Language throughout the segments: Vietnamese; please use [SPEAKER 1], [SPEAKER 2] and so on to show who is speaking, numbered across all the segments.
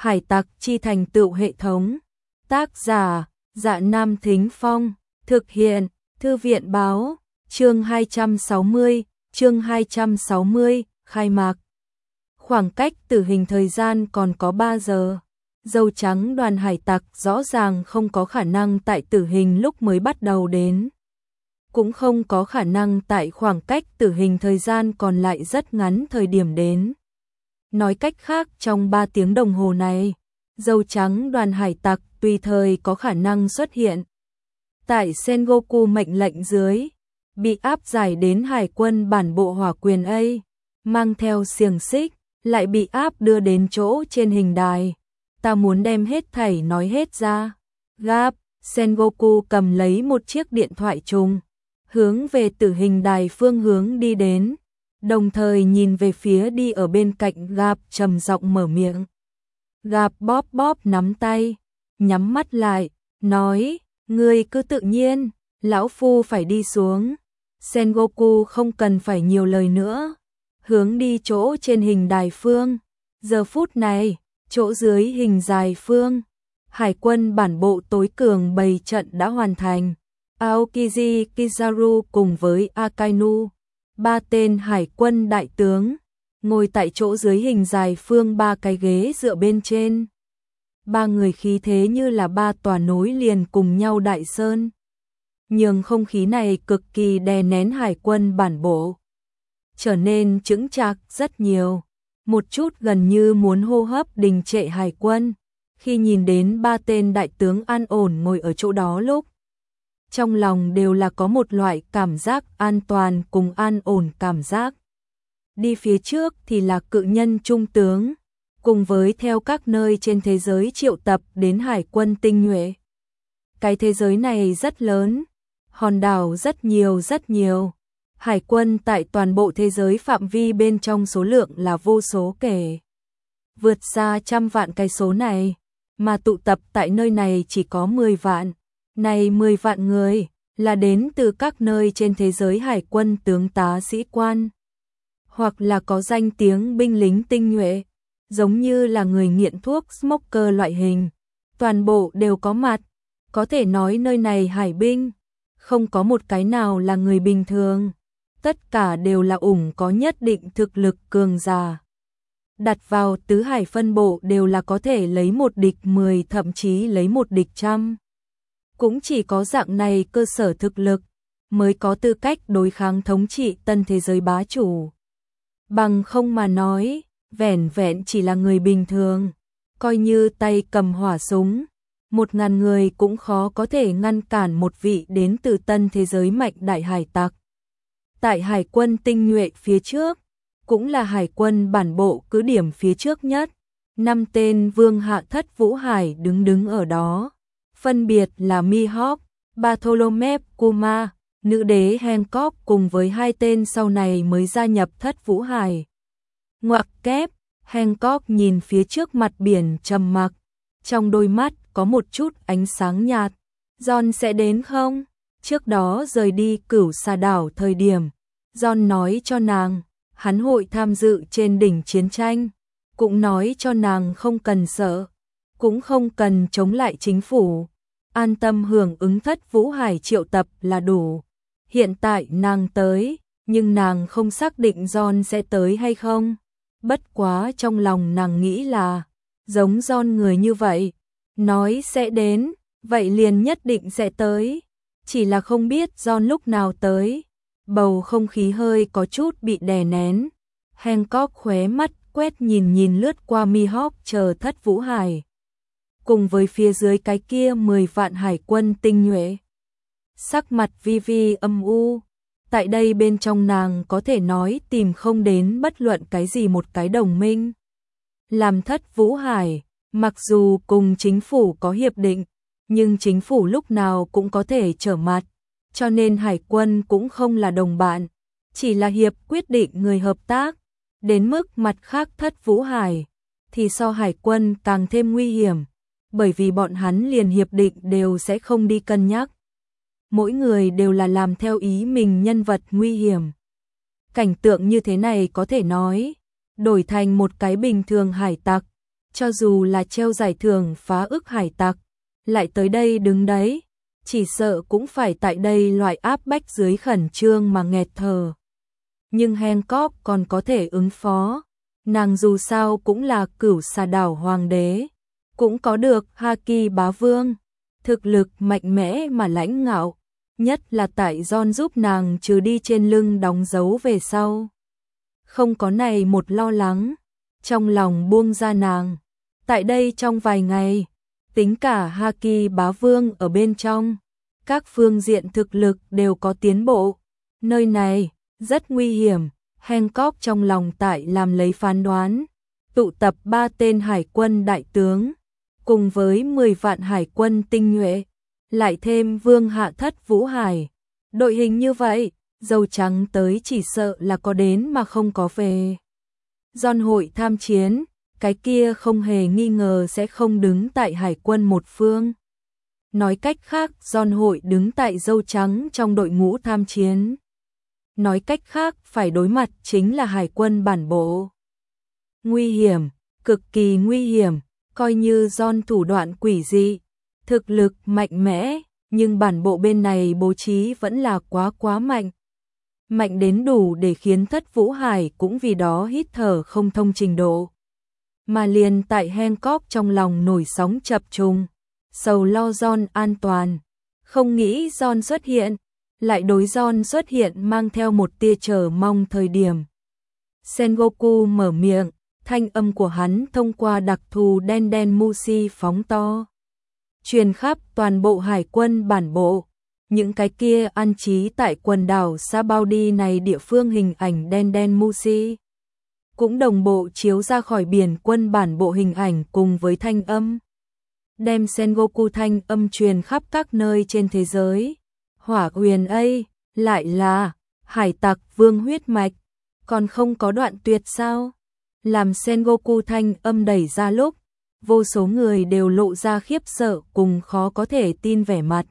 [SPEAKER 1] Hải tặc chi thành tựu hệ thống. Tác giả: Dạ Nam Thính Phong. Thực hiện: Thư viện báo. Chương 260, khai mạc. Khoảng cách tử hình thời gian còn có 3 giờ. Dâu trắng đoàn hải tặc rõ ràng không có khả năng tại tử hình lúc mới bắt đầu đến. Cũng không có khả năng tại khoảng cách tử hình thời gian còn lại rất ngắn thời điểm đến. Nói cách khác, trong 3 tiếng đồng hồ này, dâu trắng đoàn hải tặc tùy thời có khả năng xuất hiện. Tại Sengoku mệnh lệnh dưới, bị áp giải đến hải quân bản bộ hỏa quyền A, mang theo xiềng xích, lại bị áp đưa đến chỗ trên hình đài. Ta muốn đem hết thảy nói hết ra. Gap, Sengoku cầm lấy một chiếc điện thoại trùng, hướng về tử hình đài phương hướng đi đến, đồng thời nhìn về phía đi ở bên cạnh Gap, trầm giọng mở miệng. Gap bóp bóp nắm tay, nhắm mắt lại, nói, ngươi cứ tự nhiên, lão phu phải đi xuống. Sengoku không cần phải nhiều lời nữa, hướng đi chỗ trên hình đài phương. Giờ phút này, chỗ dưới hình đài phương, hải quân bản bộ tối cường bày trận đã hoàn thành. Aokiji Kizaru cùng với Akainu, 3 tên hải quân đại tướng, ngồi tại chỗ dưới hình đài phương 3 cái ghế dựa bên trên. 3 người khí thế như là 3 tòa nối liền cùng nhau đại sơn. Nhưng không khí này cực kỳ đè nén hải quân bản bộ, trở nên chững chạc rất nhiều. Một chút gần như muốn hô hấp đình trệ hải quân, khi nhìn đến 3 tên đại tướng an ổn ngồi ở chỗ đó lúc. Trong lòng đều là có một loại cảm giác an toàn cùng an ổn cảm giác. Đi phía trước thì là cự nhân trung tướng, cùng với theo các nơi trên thế giới triệu tập đến hải quân tinh nhuệ. Cái thế giới này rất lớn, hòn đảo rất nhiều. Hải quân tại toàn bộ thế giới phạm vi bên trong số lượng là vô số kể. Vượt xa 100 vạn cái số này, mà tụ tập tại nơi này chỉ có 10 vạn. Này 10 vạn người là đến từ các nơi trên thế giới hải quân tướng tá sĩ quan, hoặc là có danh tiếng binh lính tinh nhuệ, giống như là người nghiện thuốc smoker loại hình. Toàn bộ đều có mặt, có thể nói nơi này hải binh, không có một cái nào là người bình thường. Tất cả đều là có nhất định thực lực cường giả. Đặt vào tứ hải phân bộ đều là có thể lấy một địch 10, thậm chí lấy một địch 100. Cũng chỉ có dạng này cơ sở thực lực mới có tư cách đối kháng thống trị tân thế giới bá chủ. Bằng không mà nói, vẻn vẹn chỉ là người bình thường, coi như tay cầm hỏa súng, 1000 người cũng khó có thể ngăn cản một vị đến từ tân thế giới mạnh đại hải tặc. Tại hải quân tinh nhuệ phía trước, cũng là hải quân bản bộ cứ điểm phía trước nhất, 5 tên vương hạ thất vũ hải đứng ở đó, phân biệt là Mihawk, Bartholomew Kuma, nữ đế Hancock cùng với 2 tên sau này mới gia nhập thất vũ hải. Ngoặc kép, Hancock nhìn phía trước mặt biển trầm mặc, trong đôi mắt có một chút ánh sáng nhạt. John sẽ đến không? Trước đó rời đi Cửu Xà đảo thời điểm, John nói cho nàng, hắn hội tham dự trên đỉnh chiến tranh, cũng nói cho nàng không cần sợ, cũng không cần chống lại chính phủ, an tâm hưởng ứng thất vũ hải triệu tập là đủ. Hiện tại nàng tới, nhưng nàng không xác định John sẽ tới hay không. Bất quá trong lòng nàng nghĩ là, giống John người như vậy, nói sẽ đến, vậy liền nhất định sẽ tới. Chỉ là không biết John lúc nào tới. Bầu không khí hơi có chút bị đè nén. Hancock khóe mắt quét nhìn lướt qua Mihawk chờ thất vũ hải, cùng với phía dưới cái kia 10 vạn hải quân tinh nhuệ. Sắc mặt vi âm u. Tại đây bên trong nàng có thể nói tìm không đến bất luận cái gì một cái đồng minh. Làm thất vũ hải, mặc dù cùng chính phủ có hiệp định, nhưng chính phủ lúc nào cũng có thể trở mặt, cho nên hải quân cũng không là đồng bạn, chỉ là hiệp quyết định người hợp tác. Đến mức mặt khác thất vũ hải, thì so hải quân càng thêm nguy hiểm, bởi vì bọn hắn liền hiệp định đều sẽ không đi cân nhắc. Mỗi người đều là làm theo ý mình nhân vật nguy hiểm. Cảnh tượng như thế này có thể nói, đổi thành một cái bình thường hải tặc, cho dù là treo giải thưởng phá ức hải tặc, lại tới đây đứng đấy, chỉ sợ cũng phải tại đây loại áp bách dưới khẩn trương mà nghẹt thở. Nhưng Hancock còn có thể ứng phó, nàng dù sao cũng là cửu xà đảo hoàng đế, cũng có được Haki bá vương, thực lực mạnh mẽ mà lãnh ngạo, nhất là tại John giúp nàng trừ đi trên lưng đóng dấu về sau. Không có này một lo lắng, trong lòng buông ra nàng. Tại đây trong vài ngày, tính cả Haki bá vương ở bên trong, các phương diện thực lực đều có tiến bộ. Nơi này rất nguy hiểm, Hancock trong lòng tại làm lấy phán đoán, tụ tập 3 tên hải quân đại tướng, cùng với 10 vạn hải quân tinh nhuệ, lại thêm vương hạ thất Vũ Hải. Đội hình như vậy, dâu trắng tới chỉ sợ là có đến mà không có về. John hội tham chiến, cái kia không hề nghi ngờ sẽ không đứng tại hải quân một phương. Nói cách khác, John hội đứng tại dâu trắng trong đội ngũ tham chiến. Nói cách khác, phải đối mặt chính là hải quân bản bộ. Nguy hiểm, cực kỳ nguy hiểm, coi như John thủ đoạn quỷ dị, thực lực mạnh mẽ, nhưng bản bộ bên này bố trí vẫn là quá mạnh. Mạnh đến đủ để khiến thất Vũ Hải cũng vì đó hít thở không thông trình độ. Mà liền tại Hancock trong lòng nổi sóng chập trùng, sầu lo John an toàn, không nghĩ John xuất hiện, lại đối John xuất hiện mang theo một tia chờ mong thời điểm. Sengoku mở miệng, thanh âm của hắn thông qua đặc thù đen mushi phóng to, truyền khắp toàn bộ hải quân bản bộ. Những cái kia an trí tại quần đảo Sabaudi này địa phương hình ảnh đen mushi cũng đồng bộ chiếu ra khỏi biển quân bản bộ hình ảnh cùng với thanh âm, đem Sengoku thanh âm truyền khắp các nơi trên thế giới. Hỏa Huyền A, lại là hải tặc vương huyết mạch, còn không có đoạn tuyệt sao? Làm Sengoku thanh âm đẩy ra lúc, vô số người đều lộ ra khiếp sợ cùng khó có thể tin vẻ mặt.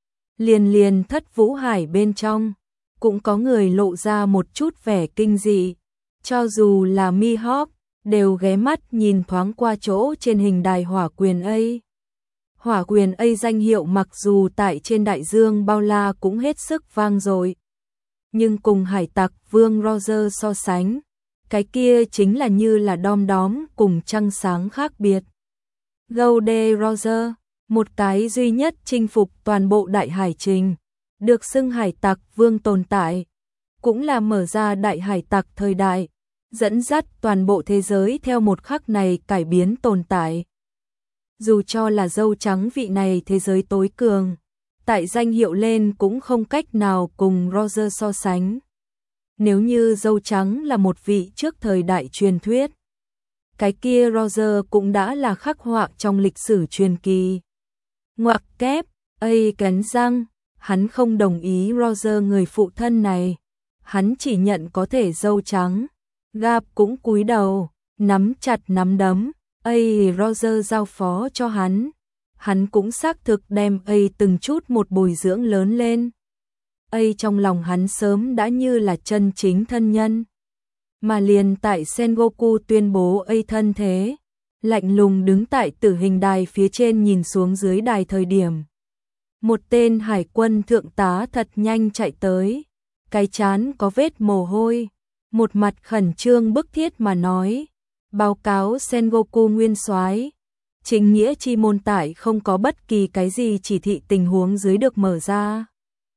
[SPEAKER 1] Liền thất Vũ Hải bên trong, cũng có người lộ ra một chút vẻ kinh dị, cho dù là Mihawk, đều ghé mắt nhìn thoáng qua chỗ trên hình đài Hỏa Quyền A. Hỏa Quyền A danh hiệu mặc dù tại trên đại dương bao la cũng hết sức vang dội, nhưng cùng hải tặc vương Roger so sánh, cái kia chính là như là đom đóm cùng trăng sáng khác biệt. Golden Roger, một cái duy nhất chinh phục toàn bộ đại hải trình, được xưng hải tặc vương tồn tại, cũng là mở ra đại hải tặc thời đại, dẫn dắt toàn bộ thế giới theo một khắc này cải biến tồn tại. Dù cho là dâu trắng vị này thế giới tối cường, tại danh hiệu lên cũng không cách nào cùng Roger so sánh. Nếu như dâu trắng là một vị trước thời đại truyền thuyết, cái kia Roger cũng đã là khắc họa trong lịch sử truyền kỳ. Ngoặc kép, cắn răng, hắn không đồng ý Roger người phụ thân này, hắn chỉ nhận có thể dâu trắng. Gap cũng cúi đầu, nắm chặt nắm đấm, Roger giao phó cho hắn cũng xác thực đem từng chút một bồi dưỡng lớn lên. Trong lòng hắn sớm đã như là chân chính thân nhân. Mà liền tại Sengoku tuyên bố thân thế, lạnh lùng đứng tại tử hình đài phía trên nhìn xuống dưới đài thời điểm. Một tên hải quân thượng tá thật nhanh chạy tới, cái trán có vết mồ hôi, một mặt khẩn trương bức thiết mà nói, báo cáo Sengoku nguyên soái, chính nghĩa chi môn tại không có bất kỳ cái gì chỉ thị tình huống dưới được mở ra.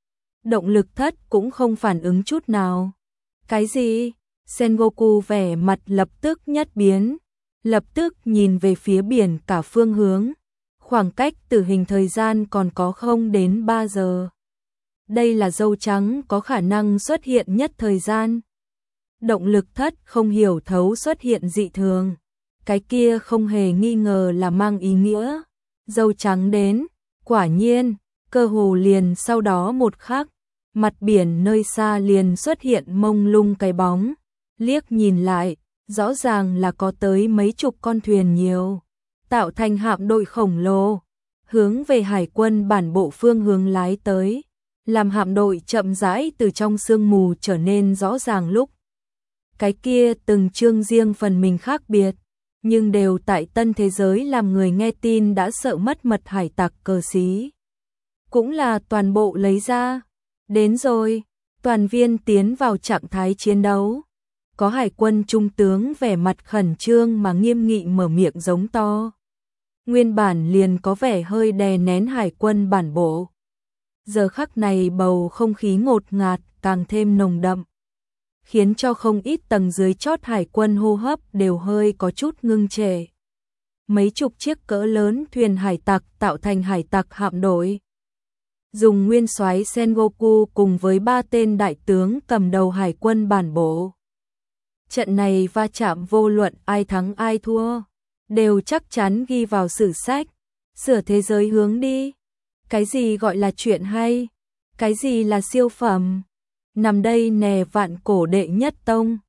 [SPEAKER 1] Động lực thất cũng không phản ứng chút nào. Cái gì? Sengoku vẻ mặt lập tức nhất biến, lập tức nhìn về phía biển cả phương hướng. Khoảng cách tử hình thời gian còn có không đến 3 giờ. Đây là dâu trắng có khả năng xuất hiện nhất thời gian. Động lực thất không hiểu thấu xuất hiện dị thường. Cái kia không hề nghi ngờ là mang ý nghĩa. Dâu trắng đến, quả nhiên, cơ hồ liền sau đó một khắc, mặt biển nơi xa liền xuất hiện mông lung cái bóng. Liếc nhìn lại, rõ ràng là có tới mấy chục con thuyền nhiều, tạo thành hạm đội khổng lồ, hướng về hải quân bản bộ phương hướng lái tới, làm hạm đội chậm rãi từ trong sương mù trở nên rõ ràng lúc. Cái kia từng chương riêng phần mình khác biệt, nhưng đều tại tân thế giới làm người nghe tin đã sợ mất mật hải tặc cờ xí. Cũng là toàn bộ lấy ra. Đến rồi, toàn viên tiến vào trạng thái chiến đấu. Có hải quân trung tướng vẻ mặt khẩn trương mà nghiêm nghị mở miệng giống to. Nguyên bản liền có vẻ hơi đè nén hải quân bản bộ. Giờ khắc này bầu không khí ngột ngạt càng thêm nồng đậm, khiến cho không ít tầng dưới chót hải quân hô hấp đều hơi có chút ngưng trệ. Mấy chục chiếc cỡ lớn thuyền hải tặc tạo thành hải tặc hạm đội. Dùng nguyên soái Sengoku cùng với 3 tên đại tướng cầm đầu hải quân bản bộ. Trận này va chạm vô luận ai thắng ai thua, đều chắc chắn ghi vào sử sách, sửa thế giới hướng đi. Cái gì gọi là chuyện hay? Cái gì là siêu phẩm? Nằm đây nè vạn cổ đệ nhất tông.